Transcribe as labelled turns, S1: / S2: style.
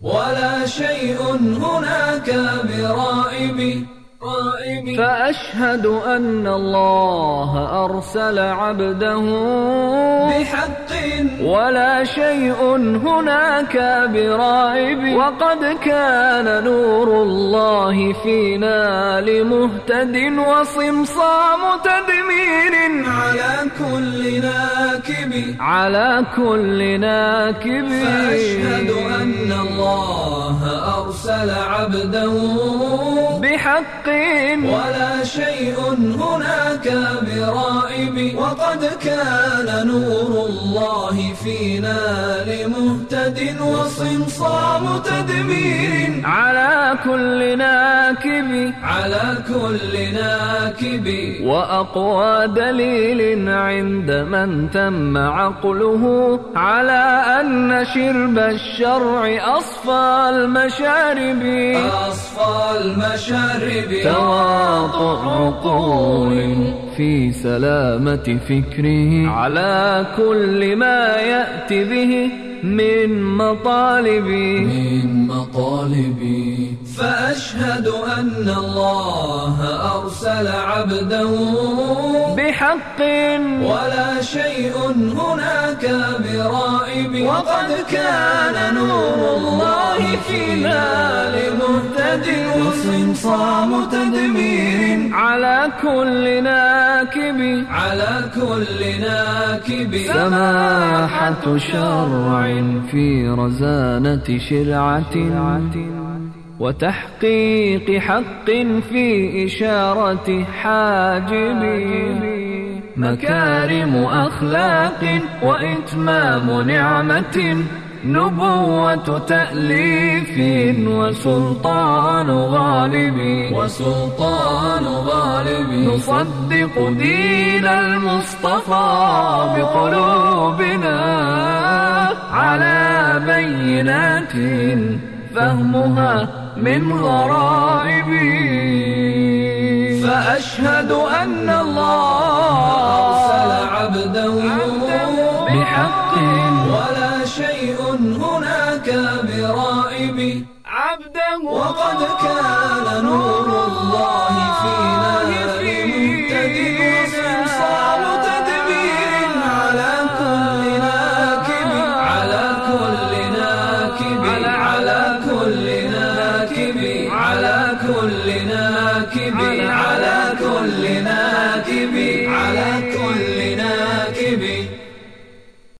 S1: ولا شيء هناك برائب. فأشهد أن الله أرسل عبده بحق ولا شيء هناك برائب. وقد كان نور الله فينا لمهتد وصمصام تدمير على كل ناكب. فأشهد أن الله أرسل عبده بحق ولا شيء هناك برائب. وقد كان نور الله فينا لمهتد وصمصام تدمير على كل ناكب. وأقوى دليل عند من تم عقله على أن شرب الشرع أصفى المشارب. تواطؤ عقول في سلامة فكره على كل ما يأتي به من مطالبي. فأشهد أن الله أرسل عبده بحق ولا شيء هناك برائب. وقد كان نور الله فينا لمهتد وصمصام تدمير على كل ناكب. سماحة شرع في رزانة شرعة وتحقيق حق في إشارة حاجب. مكارم أخلاق وإتمام نعمة نبوة تأليف وسلطان غالب. نصدق دين المصطفى بقلوبنا على بينات فهمها من غرائب. فأشهد أن الله أرسل عبده بحق ولا شيء هناك برائب. وقد كان نور الله